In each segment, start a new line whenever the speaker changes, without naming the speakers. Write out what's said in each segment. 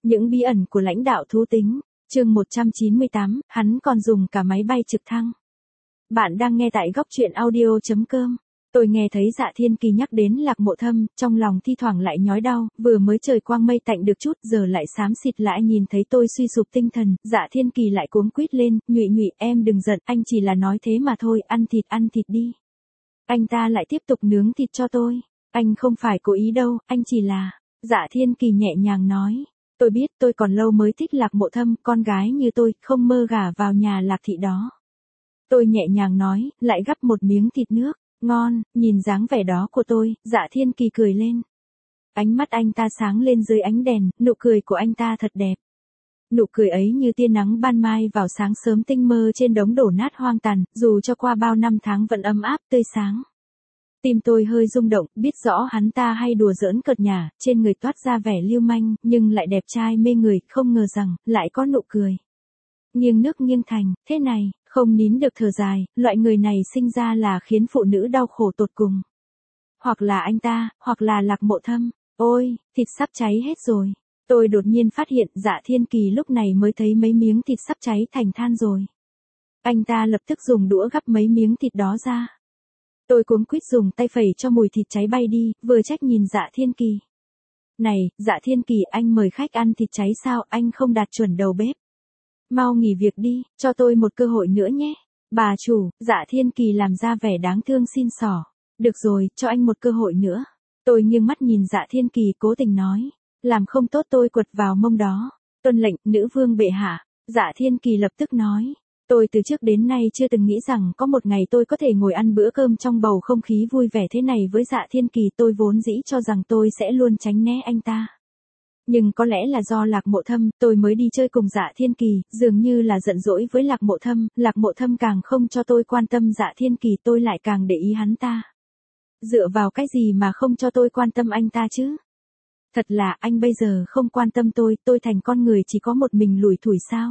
Những bí ẩn của lãnh đạo thú tính, chương 198, hắn còn dùng cả máy bay trực thăng. Bạn đang nghe tại góc truyện audio.com. Tôi nghe thấy Dạ Thiên Kỳ nhắc đến Lạc Mộ Thâm, trong lòng thi thoảng lại nhói đau, vừa mới trời quang mây tạnh được chút, giờ lại xám xịt lại nhìn thấy tôi suy sụp tinh thần, Dạ Thiên Kỳ lại cuống quýt lên, Nhụy Nhụy em đừng giận, anh chỉ là nói thế mà thôi, ăn thịt đi. Anh ta lại tiếp tục nướng thịt cho tôi, anh không phải cố ý đâu, anh chỉ là, Dạ Thiên Kỳ nhẹ nhàng nói. Tôi biết tôi còn lâu mới thích Lạc Mộ Thâm, con gái như tôi, không mơ gả vào nhà Lạc thị đó. Tôi nhẹ nhàng nói, lại gắp một miếng thịt nước, ngon, nhìn dáng vẻ đó của tôi, Dạ Thiên Kỳ cười lên. Ánh mắt anh ta sáng lên dưới ánh đèn, nụ cười của anh ta thật đẹp. Nụ cười ấy như tia nắng ban mai vào sáng sớm tinh mơ trên đống đổ nát hoang tàn, dù cho qua bao năm tháng vẫn ấm áp tươi sáng. Tim tôi hơi rung động, biết rõ hắn ta hay đùa giỡn cợt nhả, trên người toát ra vẻ lưu manh, nhưng lại đẹp trai mê người, không ngờ rằng, lại có nụ cười. Nghiêng nước nghiêng thành, thế này, không nín được thở dài, loại người này sinh ra là khiến phụ nữ đau khổ tột cùng. Hoặc là anh ta, hoặc là Lạc Mộ Thâm, ôi, thịt sắp cháy hết rồi. Tôi đột nhiên phát hiện Dạ Thiên Kỳ lúc này mới thấy mấy miếng thịt sắp cháy thành than rồi. Anh ta lập tức dùng đũa gắp mấy miếng thịt đó ra. Tôi cuống quýt dùng tay phẩy cho mùi thịt cháy bay đi, vừa trách nhìn Dạ Thiên Kỳ. Này, Dạ Thiên Kỳ, anh mời khách ăn thịt cháy sao, anh không đạt chuẩn đầu bếp. Mau nghỉ việc đi, cho tôi một cơ hội nữa nhé. Bà chủ, Dạ Thiên Kỳ làm ra vẻ đáng thương xin xỏ. Được rồi, cho anh một cơ hội nữa. Tôi nghiêng mắt nhìn Dạ Thiên Kỳ cố tình nói. Làm không tốt tôi quật vào mông đó. Tuân lệnh, nữ vương bệ hạ. Dạ Thiên Kỳ lập tức nói. Tôi từ trước đến nay chưa từng nghĩ rằng có một ngày tôi có thể ngồi ăn bữa cơm trong bầu không khí vui vẻ thế này với Dạ Thiên Kỳ. Tôi vốn dĩ cho rằng tôi sẽ luôn tránh né anh ta. Nhưng có lẽ là do Lạc Mộ Thâm, tôi mới đi chơi cùng Dạ Thiên Kỳ, dường như là giận dỗi với Lạc Mộ Thâm, Lạc Mộ Thâm càng không cho tôi quan tâm Dạ Thiên Kỳ, tôi lại càng để ý hắn ta. Dựa vào cái gì mà không cho tôi quan tâm anh ta chứ? Thật là anh bây giờ không quan tâm tôi thành con người chỉ có một mình lủi thủi sao?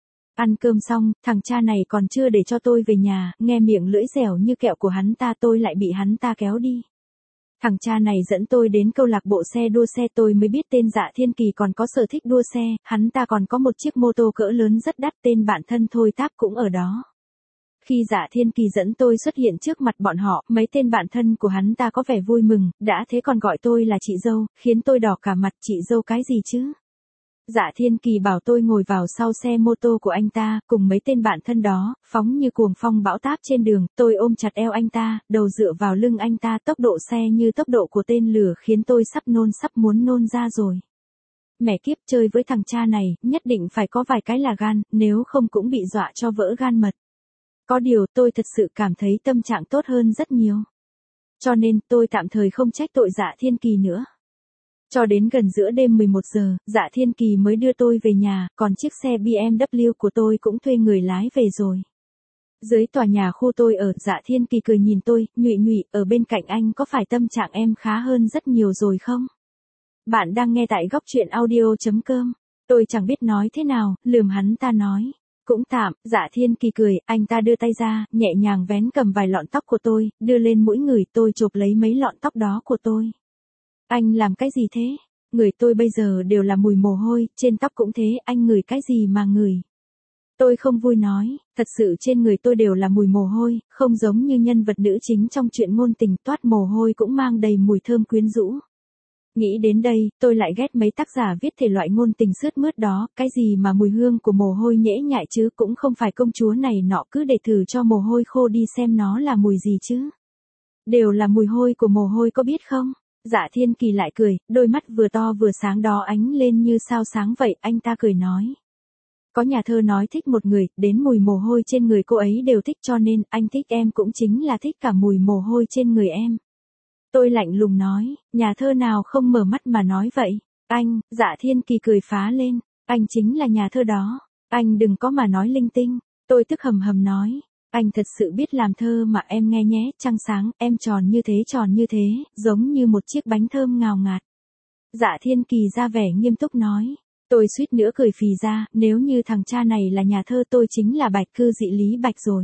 Ăn cơm xong, thằng cha này còn chưa để cho tôi về nhà, nghe miệng lưỡi dẻo như kẹo của hắn ta tôi lại bị hắn ta kéo đi. Thằng cha này dẫn tôi đến câu lạc bộ xe đua xe tôi mới biết tên Dạ Thiên Kỳ còn có sở thích đua xe, hắn ta còn có một chiếc mô tô cỡ lớn rất đắt, tên bạn thân Thôi Táp cũng ở đó. Khi Dạ Thiên Kỳ dẫn tôi xuất hiện trước mặt bọn họ, mấy tên bạn thân của hắn ta có vẻ vui mừng, đã thế còn gọi tôi là chị dâu, khiến tôi đỏ cả mặt. Chị dâu cái gì chứ? Dạ Thiên Kỳ bảo tôi ngồi vào sau xe mô tô của anh ta, cùng mấy tên bạn thân đó, phóng như cuồng phong bão táp trên đường, tôi ôm chặt eo anh ta, đầu dựa vào lưng anh ta, tốc độ xe như tốc độ của tên lửa khiến tôi sắp muốn nôn ra rồi. Mẹ kiếp, chơi với thằng cha này, nhất định phải có vài cái là gan, nếu không cũng bị dọa cho vỡ gan mật. Có điều tôi thật sự cảm thấy tâm trạng tốt hơn rất nhiều. Cho nên tôi tạm thời không trách tội Dạ Thiên Kỳ nữa. Cho đến gần giữa đêm 11 giờ, Dạ Thiên Kỳ mới đưa tôi về nhà, còn chiếc xe BMW của tôi cũng thuê người lái về rồi. Dưới tòa nhà khu tôi ở, Dạ Thiên Kỳ cười nhìn tôi, Nhụy Nhụy, ở bên cạnh anh có phải tâm trạng em khá hơn rất nhiều rồi không? Bạn đang nghe tại góc truyện audio.com. Tôi chẳng biết nói thế nào, lườm hắn ta nói. Cũng tạm, Dạ Thiên Kỳ cười, anh ta đưa tay ra, nhẹ nhàng vén cầm vài lọn tóc của tôi, đưa lên mũi người, tôi chộp lấy mấy lọn tóc đó của tôi. Anh làm cái gì thế? Người tôi bây giờ đều là mùi mồ hôi, trên tóc cũng thế, anh ngửi cái gì mà ngửi? Tôi không vui nói, thật sự trên người tôi đều là mùi mồ hôi, không giống như nhân vật nữ chính trong truyện ngôn tình, toát mồ hôi cũng mang đầy mùi thơm quyến rũ. Nghĩ đến đây, tôi lại ghét mấy tác giả viết thể loại ngôn tình sướt mướt đó, cái gì mà mùi hương của mồ hôi nhễ nhại chứ, cũng không phải công chúa này nọ cứ để thử cho mồ hôi khô đi xem nó là mùi gì chứ. Đều là mùi hôi của mồ hôi có biết không? Dạ Thiên Kỳ lại cười, đôi mắt vừa to vừa sáng đó ánh lên như sao sáng vậy, anh ta cười nói. Có nhà thơ nói thích một người, đến mùi mồ hôi trên người cô ấy đều thích, cho nên anh thích em cũng chính là thích cả mùi mồ hôi trên người em. Tôi lạnh lùng nói, nhà thơ nào không mở mắt mà nói vậy? Anh, Dạ Thiên Kỳ cười phá lên, anh chính là nhà thơ đó, anh đừng có mà nói linh tinh. Tôi tức hầm hầm nói. Anh thật sự biết làm thơ mà em nghe nhé, trăng sáng, em tròn như thế, giống như một chiếc bánh thơm ngào ngạt. Dạ Thiên Kỳ ra vẻ nghiêm túc nói. Tôi suýt nữa cười phì ra, nếu như thằng cha này là nhà thơ tôi chính là Bạch Cư Dị Lý Bạch rồi.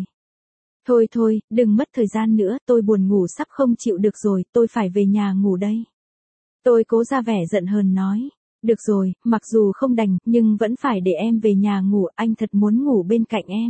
Thôi, đừng mất thời gian nữa, tôi buồn ngủ sắp không chịu được rồi, tôi phải về nhà ngủ đây. Tôi cố ra vẻ giận hờn nói. Được rồi, mặc dù không đành, nhưng vẫn phải để em về nhà ngủ, anh thật muốn ngủ bên cạnh em.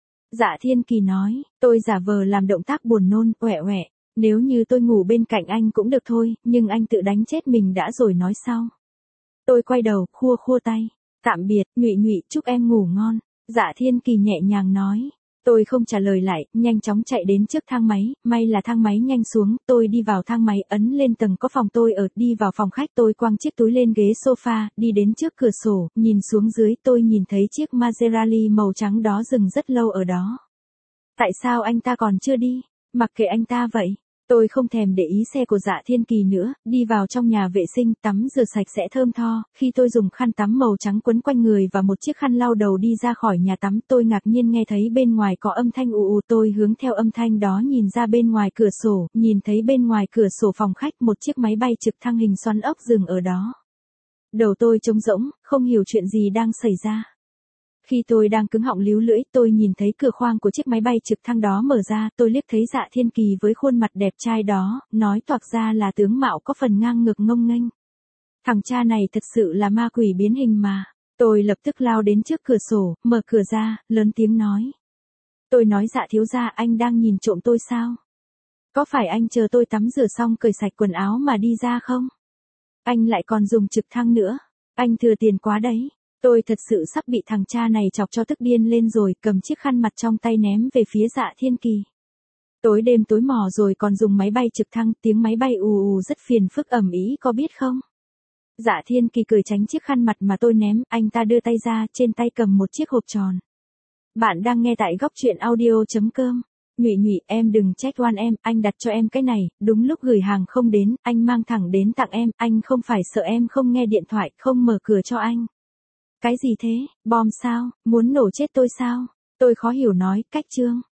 Dạ Thiên Kỳ nói, tôi giả vờ làm động tác buồn nôn, oẹ oẹ, nếu như tôi ngủ bên cạnh anh cũng được thôi, nhưng anh tự đánh chết mình đã rồi nói sau. Tôi quay đầu, khua khua tay, tạm biệt, Nhụy Nhụy, chúc em ngủ ngon. Dạ Thiên Kỳ nhẹ nhàng nói. Tôi không trả lời lại, nhanh chóng chạy đến trước thang máy, may là thang máy nhanh xuống, tôi đi vào thang máy ấn lên tầng có phòng tôi ở, đi vào phòng khách tôi quăng chiếc túi lên ghế sofa, đi đến trước cửa sổ, nhìn xuống dưới tôi nhìn thấy chiếc Maserati màu trắng đó dừng rất lâu ở đó. Tại sao anh ta còn chưa đi? Mặc kệ anh ta vậy. Tôi không thèm để ý xe của Dạ Thiên Kỳ nữa, đi vào trong nhà vệ sinh tắm rửa sạch sẽ thơm tho, khi tôi dùng khăn tắm màu trắng quấn quanh người và một chiếc khăn lau đầu đi ra khỏi nhà tắm tôi ngạc nhiên nghe thấy bên ngoài có âm thanh ù ù tôi hướng theo âm thanh đó nhìn ra bên ngoài cửa sổ, nhìn thấy bên ngoài cửa sổ phòng khách một chiếc máy bay trực thăng hình xoắn ốc dừng ở đó. Đầu tôi trống rỗng, không hiểu chuyện gì đang xảy ra. Khi tôi đang cứng họng líu lưỡi, tôi nhìn thấy cửa khoang của chiếc máy bay trực thăng đó mở ra, tôi liếc thấy Dạ Thiên Kỳ với khuôn mặt đẹp trai đó, nói toạc ra là tướng mạo có phần ngang ngược ngông nghênh. Thằng cha này thật sự là ma quỷ biến hình mà. Tôi lập tức lao đến trước cửa sổ, mở cửa ra, lớn tiếng nói. Tôi nói Dạ thiếu gia, anh đang nhìn trộm tôi sao? Có phải anh chờ tôi tắm rửa xong cởi sạch quần áo mà đi ra không? Anh lại còn dùng trực thăng nữa. Anh thừa tiền quá đấy. Tôi thật sự sắp bị thằng cha này chọc cho tức điên lên rồi, cầm chiếc khăn mặt trong tay ném về phía Dạ Thiên Kỳ. Tối đêm tối mò rồi còn dùng máy bay trực thăng, tiếng máy bay ù ù rất phiền phức ầm ĩ có biết không? Dạ Thiên Kỳ cười tránh chiếc khăn mặt mà tôi ném, anh ta đưa tay ra, trên tay cầm một chiếc hộp tròn. Bạn đang nghe tại góc truyện audio.com. Nhụy Nhụy, em đừng trách oan em, anh đặt cho em cái này, đúng lúc gửi hàng không đến, anh mang thẳng đến tặng em, anh không phải sợ em không nghe điện thoại, không mở cửa cho anh. Cái gì thế, bom sao, muốn nổ chết tôi sao? Tôi khó hiểu nói, cách trương.